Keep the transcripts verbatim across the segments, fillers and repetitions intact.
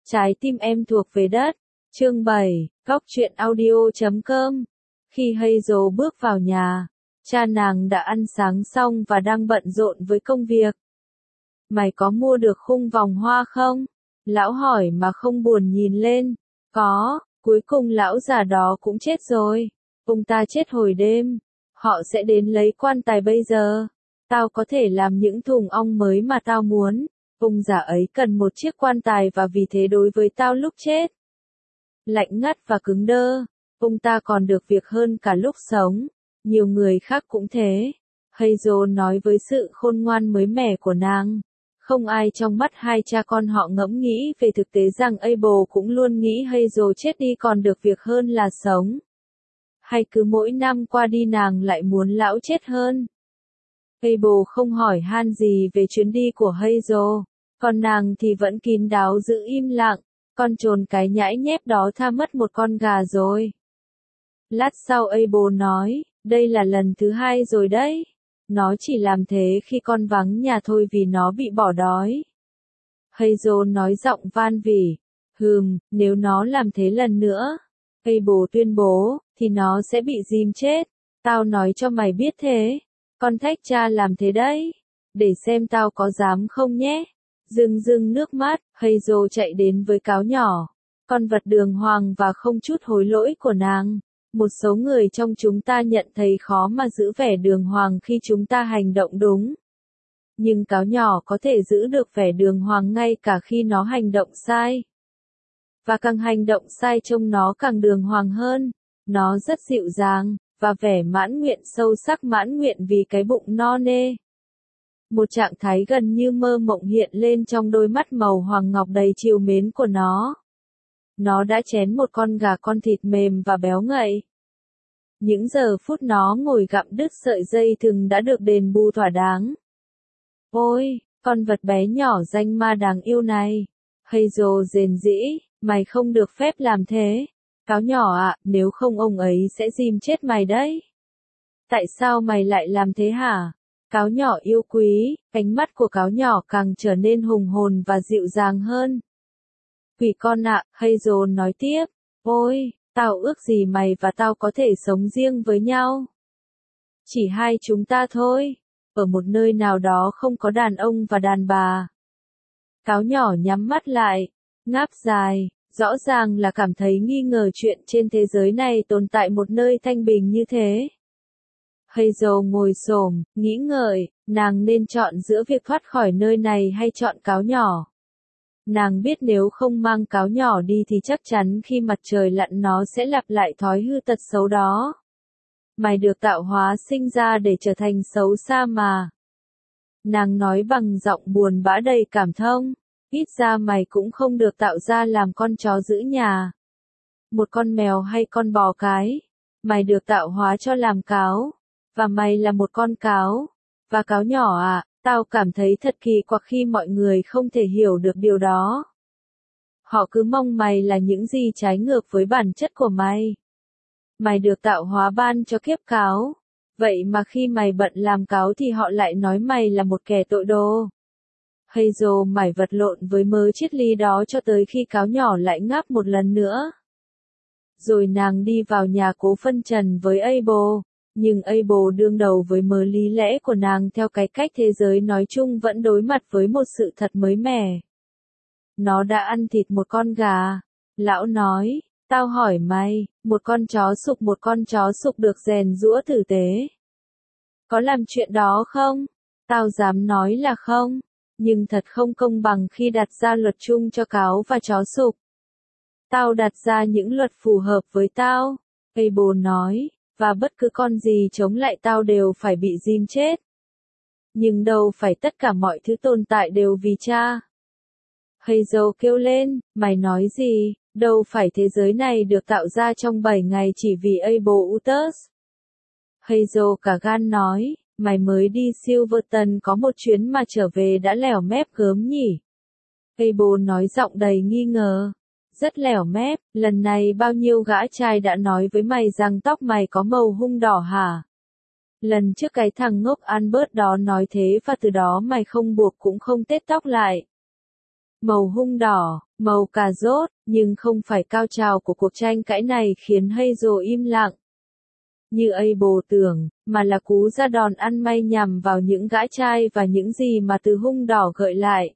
Trái tim em thuộc về đất. Chương bảy, Góc truyện audio chấm com. Khi Hazel bước vào nhà, cha nàng đã ăn sáng xong và đang bận rộn với công việc. Mày có mua được khung vòng hoa không? Lão hỏi mà không buồn nhìn lên. Có, cuối cùng lão già đó cũng chết rồi. Ông ta chết hồi đêm. Họ sẽ đến lấy quan tài bây giờ. Tao có thể làm những thùng ong mới mà tao muốn. Ông già ấy cần một chiếc quan tài và vì thế đối với tao lúc chết. Lạnh ngắt và cứng đơ. Ông ta còn được việc hơn cả lúc sống. Nhiều người khác cũng thế. Hazel nói với sự khôn ngoan mới mẻ của nàng. Không ai trong mắt hai cha con họ ngẫm nghĩ về thực tế rằng Abel cũng luôn nghĩ Hazel chết đi còn được việc hơn là sống. Hay cứ mỗi năm qua đi nàng lại muốn lão chết hơn. Abel không hỏi han gì về chuyến đi của Hazel, còn nàng thì vẫn kín đáo giữ im lặng, con trồn cái nhãi nhép đó tha mất một con gà rồi. Lát sau Abel nói, đây là lần thứ hai rồi đấy. Nó chỉ làm thế khi con vắng nhà thôi vì nó bị bỏ đói. Hazel nói giọng van vỉ, hừm, nếu nó làm thế lần nữa, Abel tuyên bố, thì nó sẽ bị dìm chết. Tao nói cho mày biết thế. Con thách cha làm thế đấy. Để xem tao có dám không nhé. Rưng rưng nước mắt, Hazel chạy đến với cáo nhỏ. Con vật đường hoàng và không chút hối lỗi của nàng. Một số người trong chúng ta nhận thấy khó mà giữ vẻ đường hoàng khi chúng ta hành động đúng. Nhưng cáo nhỏ có thể giữ được vẻ đường hoàng ngay cả khi nó hành động sai. Và càng hành động sai trông nó càng đường hoàng hơn. Nó rất dịu dàng, và vẻ mãn nguyện sâu sắc mãn nguyện vì cái bụng no nê. Một trạng thái gần như mơ mộng hiện lên trong đôi mắt màu hoàng ngọc đầy trìu mến của nó. Nó đã chén một con gà con thịt mềm và béo ngậy. Những giờ phút nó ngồi gặm đứt sợi dây thừng đã được đền bù thỏa đáng. Ôi, con vật bé nhỏ danh ma đáng yêu này. Hazel rền rĩ, mày không được phép làm thế. Cáo nhỏ ạ, à, nếu không ông ấy sẽ dìm chết mày đấy. Tại sao mày lại làm thế hả? Cáo nhỏ yêu quý, ánh mắt của cáo nhỏ càng trở nên hùng hồn và dịu dàng hơn. Quỷ con ạ, à, Hazel nói tiếp. Ôi, tao ước gì mày và tao có thể sống riêng với nhau. Chỉ hai chúng ta thôi. Ở một nơi nào đó không có đàn ông và đàn bà. Cáo nhỏ nhắm mắt lại, ngáp dài. Rõ ràng là cảm thấy nghi ngờ chuyện trên thế giới này tồn tại một nơi thanh bình như thế. Hazel ngồi xổm, nghĩ ngợi, nàng nên chọn giữa việc thoát khỏi nơi này hay chọn cáo nhỏ. Nàng biết nếu không mang cáo nhỏ đi thì chắc chắn khi mặt trời lặn nó sẽ lặp lại thói hư tật xấu đó. Mày được tạo hóa sinh ra để trở thành xấu xa mà. Nàng nói bằng giọng buồn bã đầy cảm thông. Ít ra mày cũng không được tạo ra làm con chó giữ nhà. Một con mèo hay con bò cái. Mày được tạo hóa cho làm cáo. Và mày là một con cáo. Và cáo nhỏ à, tao cảm thấy thật kỳ quặc khi mọi người không thể hiểu được điều đó. Họ cứ mong mày là những gì trái ngược với bản chất của mày. Mày được tạo hóa ban cho kiếp cáo. Vậy mà khi mày bận làm cáo thì họ lại nói mày là một kẻ tội đồ. Hazel mải vật lộn với mớ triết lý đó cho tới khi cáo nhỏ lại ngáp một lần nữa. Rồi nàng đi vào nhà cố phân trần với Abel, nhưng Abel đương đầu với mớ lý lẽ của nàng theo cái cách thế giới nói chung vẫn đối mặt với một sự thật mới mẻ. Nó đã ăn thịt một con gà. Lão nói, tao hỏi mày, một con chó sục một con chó sục được rèn giũa tử tế. Có làm chuyện đó không? Tao dám nói là không. Nhưng thật không công bằng khi đặt ra luật chung cho cáo và chó sục. Tao đặt ra những luật phù hợp với tao, Abel nói, và bất cứ con gì chống lại tao đều phải bị dìm chết. Nhưng đâu phải tất cả mọi thứ tồn tại đều vì cha. Hazel kêu lên, mày nói gì, đâu phải thế giới này được tạo ra trong bảy ngày chỉ vì Abel-Utus. Hazel cả gan nói. Mày mới đi Silverton có một chuyến mà trở về đã lẻo mép gớm nhỉ? Abel nói giọng đầy nghi ngờ. Rất lẻo mép, lần này bao nhiêu gã trai đã nói với mày rằng tóc mày có màu hung đỏ hả? Lần trước cái thằng ngốc Albert đó nói thế và từ đó mày không buộc cũng không tết tóc lại. màu hung đỏ, màu cà rốt, nhưng không phải cao trào của cuộc tranh cãi này khiến Hazel im lặng. Như Abel tưởng, mà là cú ra đòn ăn may nhằm vào những gã trai và những gì mà từ hung đỏ gợi lại.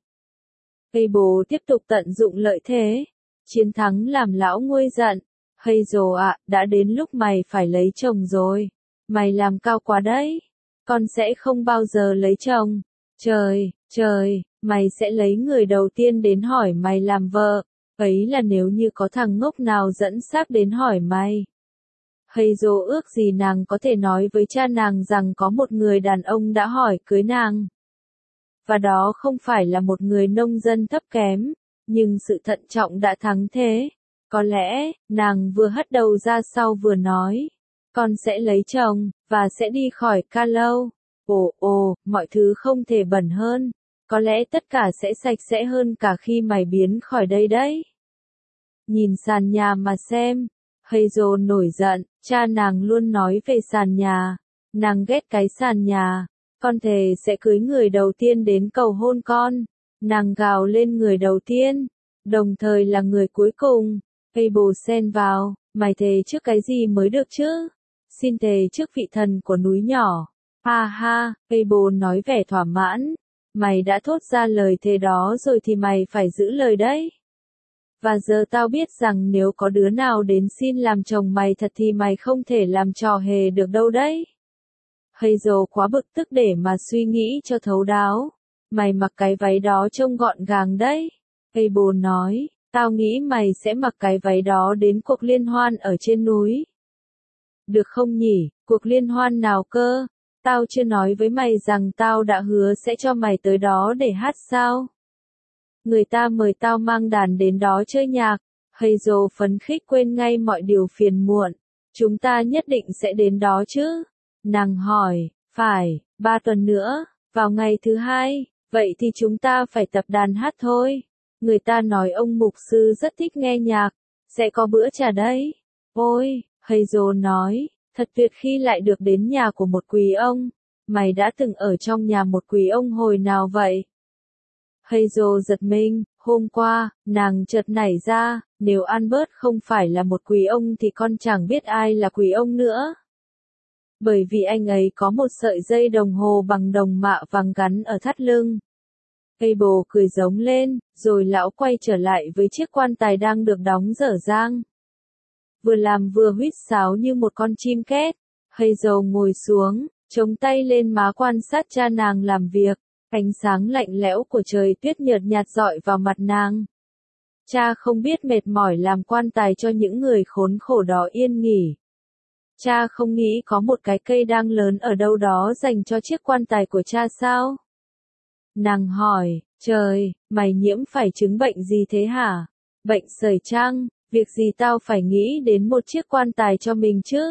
Abel tiếp tục tận dụng lợi thế. Chiến thắng làm lão nguôi giận. Hazel ạ, đã đến lúc mày phải lấy chồng rồi. Mày làm cao quá đấy. Con sẽ không bao giờ lấy chồng. Trời, trời, mày sẽ lấy người đầu tiên đến hỏi mày làm vợ. Ấy là nếu như có thằng ngốc nào dẫn xác đến hỏi mày. Hazel ước gì nàng có thể nói với cha nàng rằng có một người đàn ông đã hỏi cưới nàng. Và đó không phải là một người nông dân thấp kém, nhưng sự thận trọng đã thắng thế. Có lẽ, nàng vừa hất đầu ra sau vừa nói, con sẽ lấy chồng, và sẽ đi khỏi Carlo. Ồ ồ, mọi thứ không thể bẩn hơn. Có lẽ tất cả sẽ sạch sẽ hơn cả khi mày biến khỏi đây đấy. Nhìn sàn nhà mà xem. Hazel nổi giận, cha nàng luôn nói về sàn nhà. Nàng ghét cái sàn nhà. Con thề sẽ cưới người đầu tiên đến cầu hôn con. Nàng gào lên người đầu tiên, đồng thời là người cuối cùng. Abel xen vào, mày thề trước cái gì mới được chứ? Xin thề trước vị thần của núi nhỏ. Ha ha, Abel nói vẻ thỏa mãn. Mày đã thốt ra lời thề đó rồi thì mày phải giữ lời đấy. Và giờ tao biết rằng nếu có đứa nào đến xin làm chồng mày thật thì mày không thể làm trò hề được đâu đấy. Hazel quá bực tức để mà suy nghĩ cho thấu đáo. Mày mặc cái váy đó trông gọn gàng đấy. Abel nói, tao nghĩ mày sẽ mặc cái váy đó đến cuộc liên hoan ở trên núi. Được không nhỉ, cuộc liên hoan nào cơ? Tao chưa nói với mày rằng tao đã hứa sẽ cho mày tới đó để hát sao? Người ta mời tao mang đàn đến đó chơi nhạc. Hazel phấn khích quên ngay mọi điều phiền muộn. Chúng ta nhất định sẽ đến đó chứ? Nàng hỏi, phải, ba tuần nữa, vào ngày thứ hai, vậy thì chúng ta phải tập đàn hát thôi. Người ta nói ông mục sư rất thích nghe nhạc, sẽ có bữa trà đấy. Ôi, Hazel nói, thật tuyệt khi lại được đến nhà của một quý ông. Mày đã từng ở trong nhà một quý ông hồi nào vậy? Hazel giật mình, hôm qua, nàng chợt nảy ra, nếu Albert không phải là một quý ông thì con chẳng biết ai là quý ông nữa. Bởi vì anh ấy có một sợi dây đồng hồ bằng đồng mạ vàng gắn ở thắt lưng. Abel cười giống lên, rồi lão quay trở lại với chiếc quan tài đang được đóng dở dang. Vừa làm vừa huýt sáo như một con chim két. Hazel ngồi xuống, chống tay lên má quan sát cha nàng làm việc. Ánh sáng lạnh lẽo của trời tuyết nhợt nhạt rọi vào mặt nàng. Cha không biết mệt mỏi làm quan tài cho những người khốn khổ đó yên nghỉ. Cha không nghĩ có một cái cây đang lớn ở đâu đó dành cho chiếc quan tài của cha sao? Nàng hỏi, trời, mày nhiễm phải chứng bệnh gì thế hả? Bệnh sởi chăng? Việc gì tao phải nghĩ đến một chiếc quan tài cho mình chứ?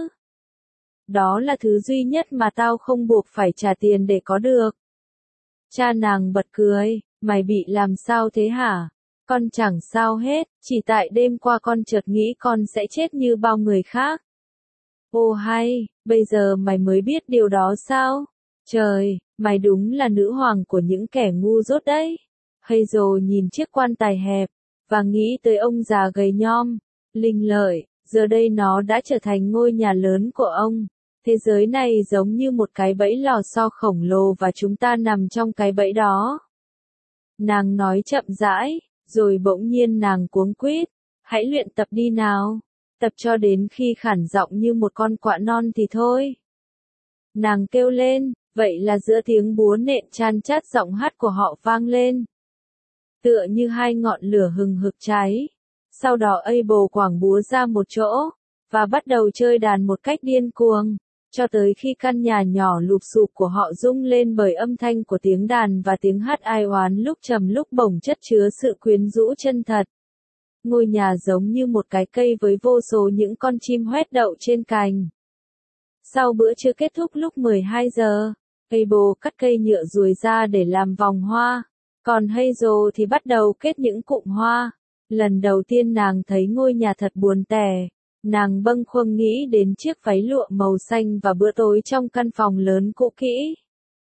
Đó là thứ duy nhất mà tao không buộc phải trả tiền để có được. Cha nàng bật cười, mày bị làm sao thế hả? Con chẳng sao hết, chỉ tại đêm qua con chợt nghĩ con sẽ chết như bao người khác. Ô hay, bây giờ mày mới biết điều đó sao? Trời, mày đúng là nữ hoàng của những kẻ ngu dốt đấy. Hazel nhìn chiếc quan tài hẹp, và nghĩ tới ông già gầy nhom, linh lợi, giờ đây nó đã trở thành ngôi nhà lớn của ông. Thế giới này giống như một cái bẫy lò xo khổng lồ và chúng ta nằm trong cái bẫy đó. Nàng nói chậm rãi, rồi bỗng nhiên nàng cuống quýt, hãy luyện tập đi nào. Tập cho đến khi khản giọng như một con quạ non thì thôi. Nàng kêu lên, vậy là giữa tiếng búa nện chan chát giọng hát của họ vang lên. Tựa như hai ngọn lửa hừng hực cháy. Sau đó Abel quẳng búa ra một chỗ, và bắt đầu chơi đàn một cách điên cuồng, cho tới khi căn nhà nhỏ lụp xụp của họ rung lên bởi âm thanh của tiếng đàn và tiếng hát ai oán lúc trầm lúc bổng chất chứa sự quyến rũ chân thật. Ngôi nhà giống như một cái cây với vô số những con chim hoét đậu trên cành. Sau bữa trưa kết thúc lúc mười hai giờ, Abel cắt cây nhựa ruồi ra để làm vòng hoa, còn Hazel thì bắt đầu kết những cụm hoa. Lần đầu tiên nàng thấy ngôi nhà thật buồn tẻ, nàng bâng khuâng nghĩ đến chiếc váy lụa màu xanh và bữa tối trong căn phòng lớn cũ kỹ.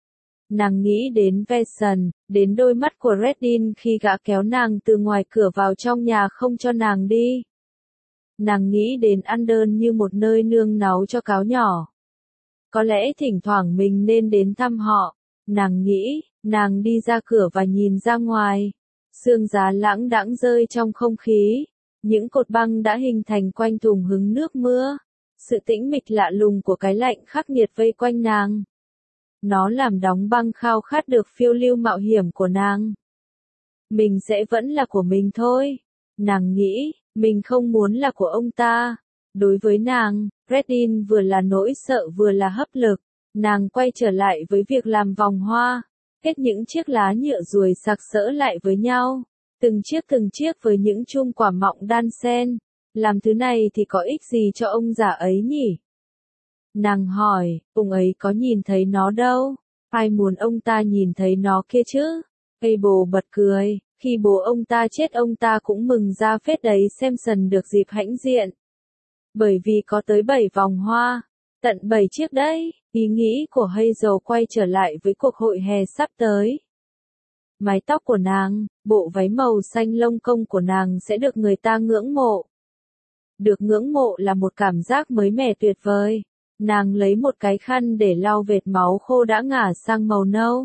Nàng nghĩ đến Verson, đến đôi mắt của Reddin khi gã kéo nàng từ ngoài cửa vào trong nhà không cho nàng đi. Nàng nghĩ đến Andern như một nơi nương náu cho cáo nhỏ. Có lẽ thỉnh thoảng mình nên đến thăm họ. Nàng nghĩ, nàng đi ra cửa và nhìn ra ngoài. Sương giá lãng đãng rơi trong không khí. Những cột băng đã hình thành quanh thùng hứng nước mưa. Sự tĩnh mịch lạ lùng của cái lạnh khắc nghiệt vây quanh nàng. Nó làm đóng băng khao khát được phiêu lưu mạo hiểm của nàng. Mình sẽ vẫn là của mình thôi. Nàng nghĩ, mình không muốn là của ông ta. Đối với nàng, Reddin vừa là nỗi sợ vừa là hấp lực. Nàng quay trở lại với việc làm vòng hoa. Kết những chiếc lá nhựa ruồi sặc sỡ lại với nhau. Từng chiếc từng chiếc với những chum quả mọng đan xen. Làm thứ này thì có ích gì cho ông già ấy nhỉ? Nàng hỏi, ông ấy có nhìn thấy nó đâu? Ai muốn ông ta nhìn thấy nó kia chứ? Abel bật cười, khi bố ông ta chết ông ta cũng mừng ra phết đấy Samson được dịp hãnh diện. Bởi vì có tới bảy vòng hoa, tận bảy chiếc đấy, ý nghĩ của Hazel quay trở lại với cuộc hội hè sắp tới. Mái tóc của nàng, bộ váy màu xanh lông công của nàng sẽ được người ta ngưỡng mộ. Được ngưỡng mộ là một cảm giác mới mẻ tuyệt vời. Nàng lấy một cái khăn để lau vệt máu khô đã ngả sang màu nâu.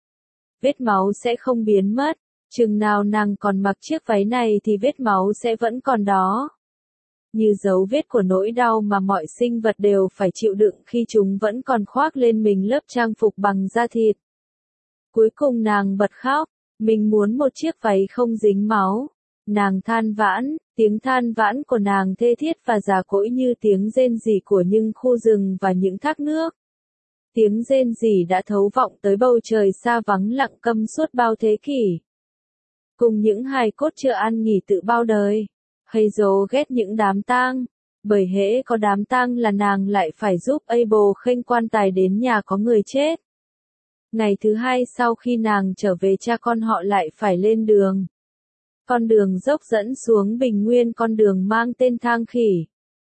Vết máu sẽ không biến mất, chừng nào nàng còn mặc chiếc váy này thì vết máu sẽ vẫn còn đó. Như dấu vết của nỗi đau mà mọi sinh vật đều phải chịu đựng khi chúng vẫn còn khoác lên mình lớp trang phục bằng da thịt. Cuối cùng nàng bật khóc, mình muốn một chiếc váy không dính máu. Nàng than vãn, tiếng than vãn của nàng thê thiết và già cỗi như tiếng rên rỉ của những khu rừng và những thác nước. Tiếng rên rỉ đã thấu vọng tới bầu trời xa vắng lặng câm suốt bao thế kỷ. Cùng những hài cốt chưa an nghỉ tự bao đời. Hazel ghét những đám tang, bởi hễ có đám tang là nàng lại phải giúp Abel khênh quan tài đến nhà có người chết. Ngày thứ hai sau khi nàng trở về cha con họ lại phải lên đường. Con đường dốc dẫn xuống bình nguyên con đường mang tên Thang Khỉ.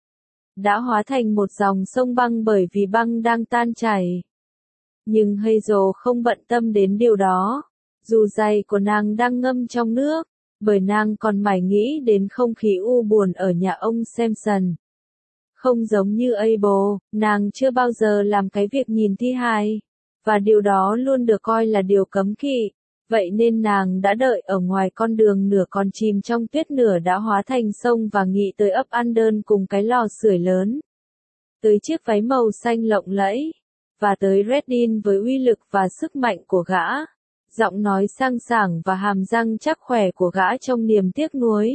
Đã hóa thành một dòng sông băng bởi vì băng đang tan chảy. Nhưng Hazel không bận tâm đến điều đó. Dù giày của nàng đang ngâm trong nước, bởi nàng còn mải nghĩ đến không khí u buồn ở nhà ông Samson. Không giống như Abel, nàng chưa bao giờ làm cái việc nhìn thi hài. Và điều đó luôn được coi là điều cấm kỵ. Vậy nên nàng đã đợi ở ngoài con đường nửa còn chìm trong tuyết nửa đã hóa thành sông và nghị tới ấp Andern cùng cái lò sưởi lớn. Tới chiếc váy màu xanh lộng lẫy. Và tới Reddin với uy lực và sức mạnh của gã. Giọng nói sang sảng và hàm răng chắc khỏe của gã trong niềm tiếc nuối.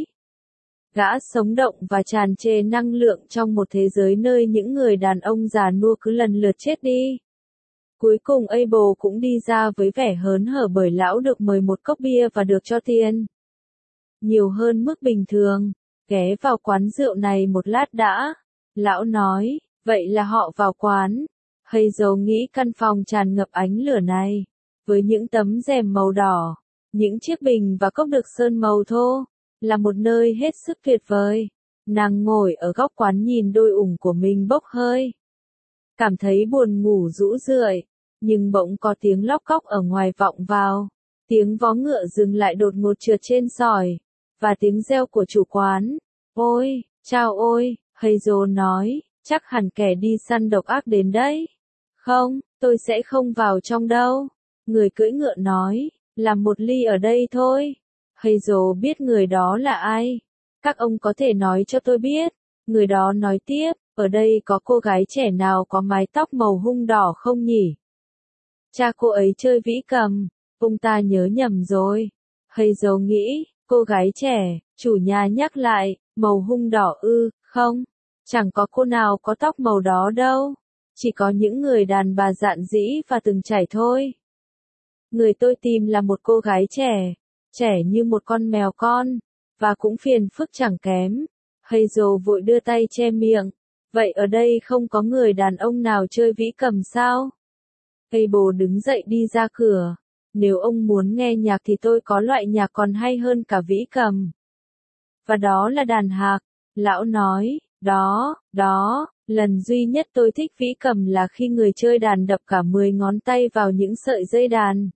Gã sống động và tràn trề năng lượng trong một thế giới nơi những người đàn ông già nua cứ lần lượt chết đi. Cuối cùng Abel cũng đi ra với vẻ hớn hở bởi lão được mời một cốc bia và được cho tiền. Nhiều hơn mức bình thường, ghé vào quán rượu này một lát đã. Lão nói, vậy là họ vào quán. Hazel nghĩ căn phòng tràn ngập ánh lửa này. Với những tấm rèm màu đỏ, những chiếc bình và cốc được sơn màu thô, là một nơi hết sức tuyệt vời. Nàng ngồi ở góc quán nhìn đôi ủng của mình bốc hơi. Cảm thấy buồn ngủ rũ rượi, nhưng bỗng có tiếng lóc cóc ở ngoài vọng vào. Tiếng vó ngựa dừng lại đột ngột trượt trên sỏi, và tiếng reo của chủ quán. Ôi, chào ôi, Hazel nói, chắc hẳn kẻ đi săn độc ác đến đấy. Không, tôi sẽ không vào trong đâu. Người cưỡi ngựa nói, làm một ly ở đây thôi. Hazel biết người đó là ai. Các ông có thể nói cho tôi biết. Người đó nói tiếp, ở đây có cô gái trẻ nào có mái tóc màu hung đỏ không nhỉ? Cha cô ấy chơi vĩ cầm, ông ta nhớ nhầm rồi. Hazel nghĩ, cô gái trẻ, chủ nhà nhắc lại, màu hung đỏ ư, không, chẳng có cô nào có tóc màu đó đâu. Chỉ có những người đàn bà dạn dĩ và từng trải thôi. Người tôi tìm là một cô gái trẻ, trẻ như một con mèo con, và cũng phiền phức chẳng kém. Hazel vội đưa tay che miệng. Vậy ở đây không có người đàn ông nào chơi vĩ cầm sao? Abel đứng dậy đi ra cửa. Nếu ông muốn nghe nhạc thì tôi có loại nhạc còn hay hơn cả vĩ cầm. Và đó là đàn hạc. Lão nói, đó, đó, Lần duy nhất tôi thích vĩ cầm là khi người chơi đàn đập cả mười ngón tay vào những sợi dây đàn.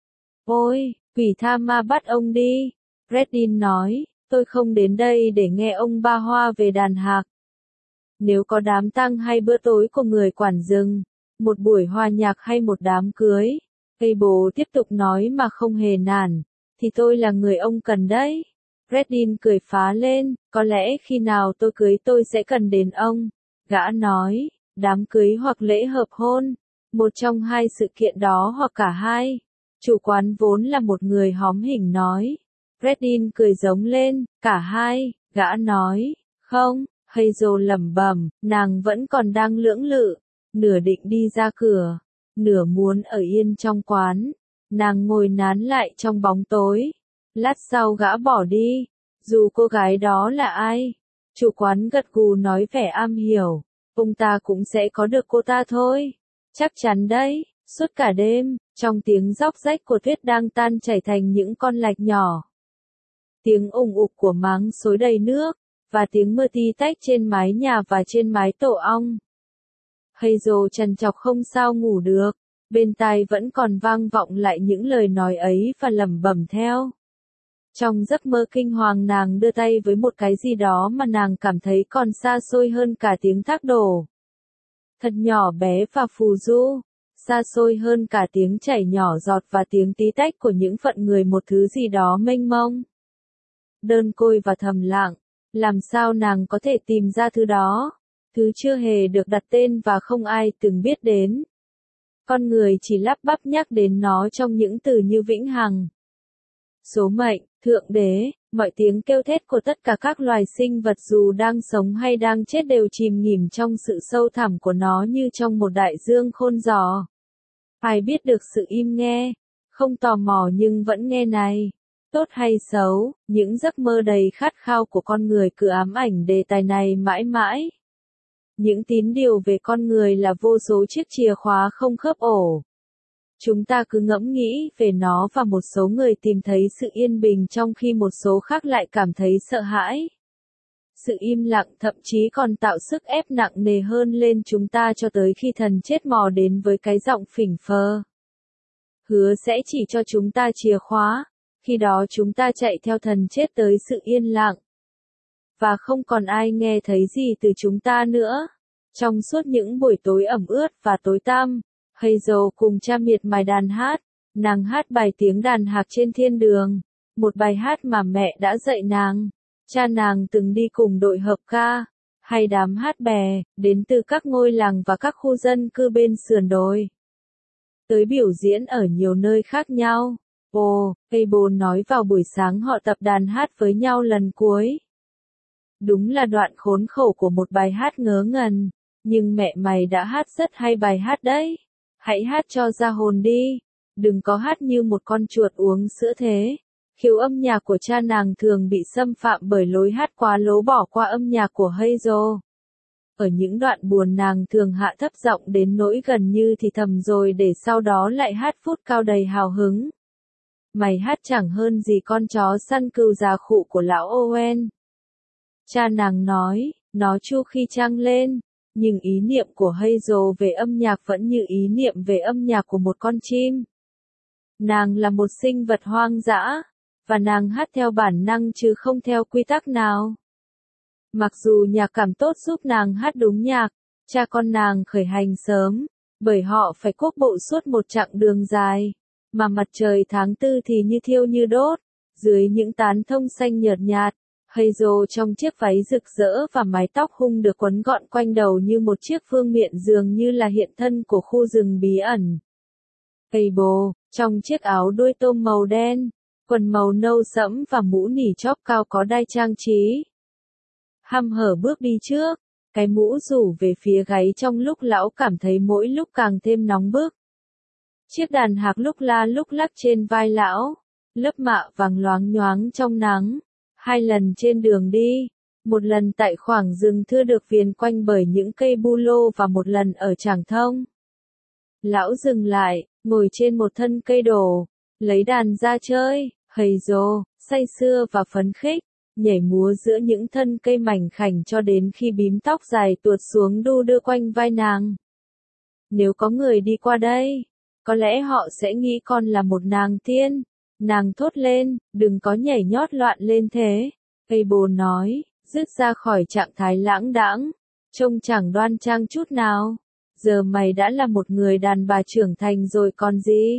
Ôi, quỷ tha ma bắt ông đi. Redin nói, tôi không đến đây để nghe ông ba hoa về đàn hạc. Nếu có đám tang hay bữa tối của người quản rừng, một buổi hòa nhạc hay một đám cưới, Abel tiếp tục nói mà không hề nản, thì tôi là người ông cần đấy. Redin cười phá lên, có lẽ khi nào tôi cưới tôi sẽ cần đến ông. Gã nói, đám cưới hoặc lễ hợp hôn, một trong hai sự kiện đó hoặc cả hai. Chủ quán vốn là một người hóm hình nói. Redin cười giống lên, cả hai, gã nói, không, Hazel lẩm bẩm, nàng vẫn còn đang lưỡng lự, nửa định đi ra cửa, nửa muốn ở yên trong quán. Nàng ngồi nán lại trong bóng tối. Lát sau gã bỏ đi, dù cô gái đó là ai. Chủ quán gật gù nói vẻ am hiểu, ông ta cũng sẽ có được cô ta thôi. Chắc chắn đấy. Suốt cả đêm, trong tiếng róc rách của tuyết đang tan chảy thành những con lạch nhỏ. Tiếng ùng ục của máng xối đầy nước, và tiếng mưa tí tách trên mái nhà và trên mái tổ ong. Hazel trằn trọc không sao ngủ được, bên tai vẫn còn vang vọng lại những lời nói ấy và lẩm bẩm theo. Trong giấc mơ kinh hoàng nàng đưa tay với một cái gì đó mà nàng cảm thấy còn xa xôi hơn cả tiếng thác đổ. Thật nhỏ bé và phù du. Xa xôi hơn cả tiếng chảy nhỏ giọt và tiếng tí tách của những phận người, một thứ gì đó mênh mông. Đơn côi và thầm lặng, làm sao nàng có thể tìm ra thứ đó, thứ chưa hề được đặt tên và không ai từng biết đến. Con người chỉ lắp bắp nhắc đến nó trong những từ như vĩnh hằng, số mệnh, thượng đế, mọi tiếng kêu thét của tất cả các loài sinh vật dù đang sống hay đang chết đều chìm nghỉm trong sự sâu thẳm của nó như trong một đại dương khôn gió. Ai biết được sự im nghe, không tò mò nhưng vẫn nghe này. Tốt hay xấu, những giấc mơ đầy khát khao của con người cứ ám ảnh đề tài này mãi mãi. Những tín điều về con người là vô số chiếc chìa khóa không khớp ổ. Chúng ta cứ ngẫm nghĩ về nó và một số người tìm thấy sự yên bình trong khi một số khác lại cảm thấy sợ hãi. Sự im lặng thậm chí còn tạo sức ép nặng nề hơn lên chúng ta cho tới khi thần chết mò đến với cái giọng phỉnh phơ. Hứa sẽ chỉ cho chúng ta chìa khóa, khi đó chúng ta chạy theo thần chết tới sự yên lặng. Và không còn ai nghe thấy gì từ chúng ta nữa. Trong suốt những buổi tối ẩm ướt và tối tăm, Hazel cùng cha miệt mài đàn hát, nàng hát bài tiếng đàn hạc trên thiên đường, một bài hát mà mẹ đã dạy nàng. Cha nàng từng đi cùng đội hợp ca, hay đám hát bè, đến từ các ngôi làng và các khu dân cư bên sườn đồi. Tới biểu diễn ở nhiều nơi khác nhau. Ồ, Abel nói vào buổi sáng họ tập đàn hát với nhau lần cuối. Đúng là đoạn khốn khổ của một bài hát ngớ ngẩn, nhưng mẹ mày đã hát rất hay bài hát đấy. Hãy hát cho ra hồn đi, đừng có hát như một con chuột uống sữa thế. Khiếu âm nhạc của cha nàng thường bị xâm phạm bởi lối hát quá lố bỏ qua âm nhạc của Hazel. Ở những đoạn buồn nàng thường hạ thấp giọng đến nỗi gần như thì thầm rồi để sau đó lại hát phút cao đầy hào hứng. Mày hát chẳng hơn gì con chó săn cừu già khụ của lão Owen. Cha nàng nói, nó chu khi trăng lên, nhưng ý niệm của Hazel về âm nhạc vẫn như ý niệm về âm nhạc của một con chim. Nàng là một sinh vật hoang dã, và nàng hát theo bản năng chứ không theo quy tắc nào. Mặc dù nhạc cảm tốt giúp nàng hát đúng nhạc, cha con nàng khởi hành sớm, bởi họ phải cuốc bộ suốt một chặng đường dài, mà mặt trời tháng tư thì như thiêu như đốt, dưới những tán thông xanh nhợt nhạt. Hazel trong chiếc váy rực rỡ và mái tóc hung được quấn gọn quanh đầu như một chiếc vương miện dường như là hiện thân của khu rừng bí ẩn. Abel, trong chiếc áo đuôi tôm màu đen, quần màu nâu sẫm và mũ nỉ chóp cao có đai trang trí. Hăm hở bước đi trước, cái mũ rủ về phía gáy trong lúc lão cảm thấy mỗi lúc càng thêm nóng bức. Chiếc đàn hạc lúc la lúc lắc trên vai lão, lớp mạ vàng loáng nhoáng trong nắng. Hai lần trên đường đi, một lần tại khoảng rừng thưa được viền quanh bởi những cây bu lô và một lần ở Tràng Thông. Lão dừng lại, ngồi trên một thân cây đổ, lấy đàn ra chơi. Hazel, say sưa và phấn khích, nhảy múa giữa những thân cây mảnh khảnh cho đến khi bím tóc dài tuột xuống đu đưa quanh vai nàng. Nếu có người đi qua đây, có lẽ họ sẽ nghĩ con là một nàng tiên. Nàng thốt lên, đừng có nhảy nhót loạn lên thế. Abel nói, dứt ra khỏi trạng thái lãng đãng, trông chẳng đoan trang chút nào. Giờ mày đã là một người đàn bà trưởng thành rồi còn gì?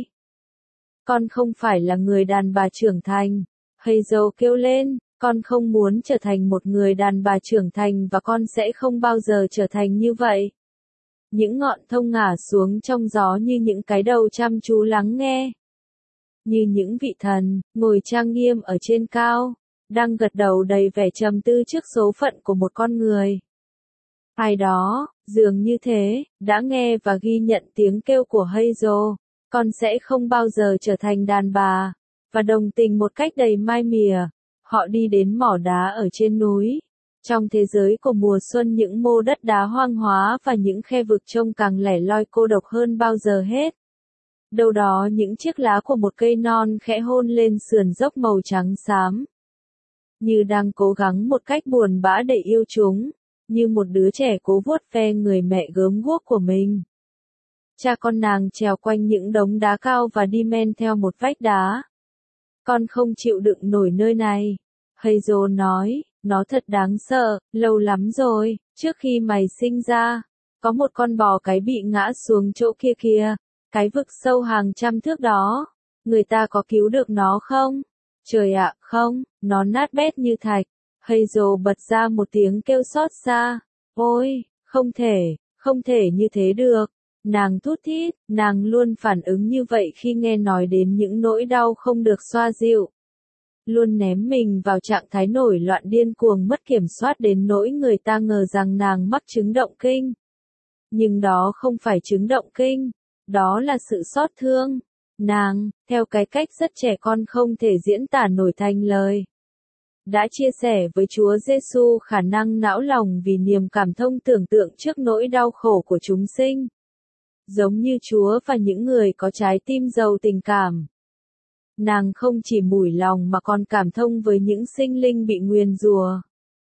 Con không phải là người đàn bà trưởng thành. Hazel kêu lên, con không muốn trở thành một người đàn bà trưởng thành và con sẽ không bao giờ trở thành như vậy. Những ngọn thông ngả xuống trong gió như những cái đầu chăm chú lắng nghe. Như những vị thần, ngồi trang nghiêm ở trên cao, đang gật đầu đầy vẻ trầm tư trước số phận của một con người. Ai đó, dường như thế, đã nghe và ghi nhận tiếng kêu của Hazel, con sẽ không bao giờ trở thành đàn bà, và đồng tình một cách đầy mai mỉa. Họ đi đến mỏ đá ở trên núi. Trong thế giới của mùa xuân những mô đất đá hoang hóa và những khe vực trông càng lẻ loi cô độc hơn bao giờ hết. Đâu đó những chiếc lá của một cây non khẽ hôn lên sườn dốc màu trắng xám. Như đang cố gắng một cách buồn bã để yêu chúng, như một đứa trẻ cố vuốt ve người mẹ gớm guốc của mình. Cha con nàng trèo quanh những đống đá cao và đi men theo một vách đá. Con không chịu đựng nổi nơi này. Hazel nói, nó thật đáng sợ, lâu lắm rồi, trước khi mày sinh ra, có một con bò cái bị ngã xuống chỗ kia kìa, cái vực sâu hàng trăm thước đó, người ta có cứu được nó không? Trời ạ, không, nó nát bét như thạch. Hazel bật ra một tiếng kêu xót xa, ôi, không thể, không thể như thế được. Nàng thút thít, nàng luôn phản ứng như vậy khi nghe nói đến những nỗi đau không được xoa dịu. Luôn ném mình vào trạng thái nổi loạn điên cuồng mất kiểm soát đến nỗi người ta ngờ rằng nàng mắc chứng động kinh. Nhưng đó không phải chứng động kinh, đó là sự xót thương. Nàng, theo cái cách rất trẻ con không thể diễn tả nổi thành lời, đã chia sẻ với Chúa Giêsu khả năng não lòng vì niềm cảm thông tưởng tượng trước nỗi đau khổ của chúng sinh. Giống như Chúa và những người có trái tim giàu tình cảm. Nàng không chỉ mủi lòng mà còn cảm thông với những sinh linh bị nguyền rủa,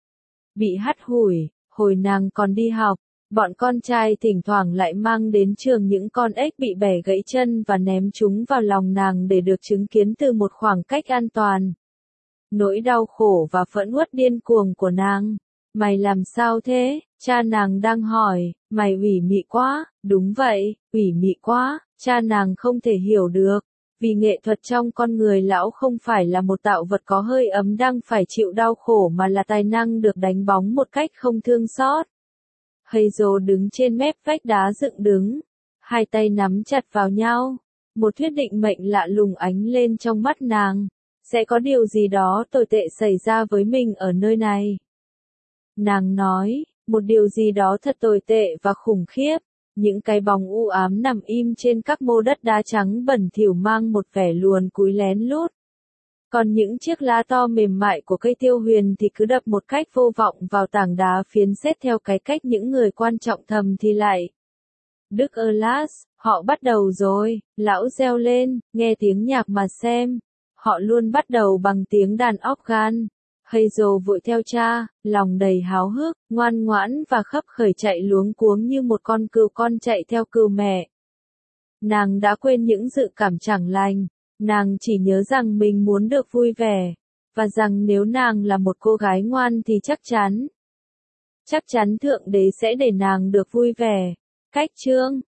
bị hắt hủi. Hồi nàng còn đi học, bọn con trai thỉnh thoảng lại mang đến trường những con ếch bị bẻ gãy chân và ném chúng vào lòng nàng để được chứng kiến từ một khoảng cách an toàn. Nỗi đau khổ và phẫn uất điên cuồng của nàng. Mày làm sao thế? Cha nàng đang hỏi. Mày ủy mị quá. Đúng vậy, ủy mị quá. Cha nàng không thể hiểu được. Vì nghệ thuật trong con người lão không phải là một tạo vật có hơi ấm đang phải chịu đau khổ mà là tài năng được đánh bóng một cách không thương xót. Hazel đứng trên mép vách đá dựng đứng. Hai tay nắm chặt vào nhau. Một thuyết định mệnh lạ lùng ánh lên trong mắt nàng. Sẽ có điều gì đó tồi tệ xảy ra với mình ở nơi này. Nàng nói, một điều gì đó thật tồi tệ và khủng khiếp. Những cái bóng u ám nằm im trên các mô đất đá trắng bẩn thỉu mang một vẻ luồn cúi lén lút. Còn những chiếc lá to mềm mại của cây tiêu huyền thì cứ đập một cách vô vọng vào tảng đá phiến xét theo cái cách những người quan trọng thầm thì lại. Đức Erlas, họ bắt đầu rồi, lão reo lên, nghe tiếng nhạc mà xem. Họ luôn bắt đầu bằng tiếng đàn organ. Hazel vội theo cha, lòng đầy háo hức, ngoan ngoãn và khấp khởi chạy luống cuống như một con cừu con chạy theo cừu mẹ. Nàng đã quên những dự cảm chẳng lành, nàng chỉ nhớ rằng mình muốn được vui vẻ, và rằng nếu nàng là một cô gái ngoan thì chắc chắn, chắc chắn Thượng Đế sẽ để nàng được vui vẻ. Cách chương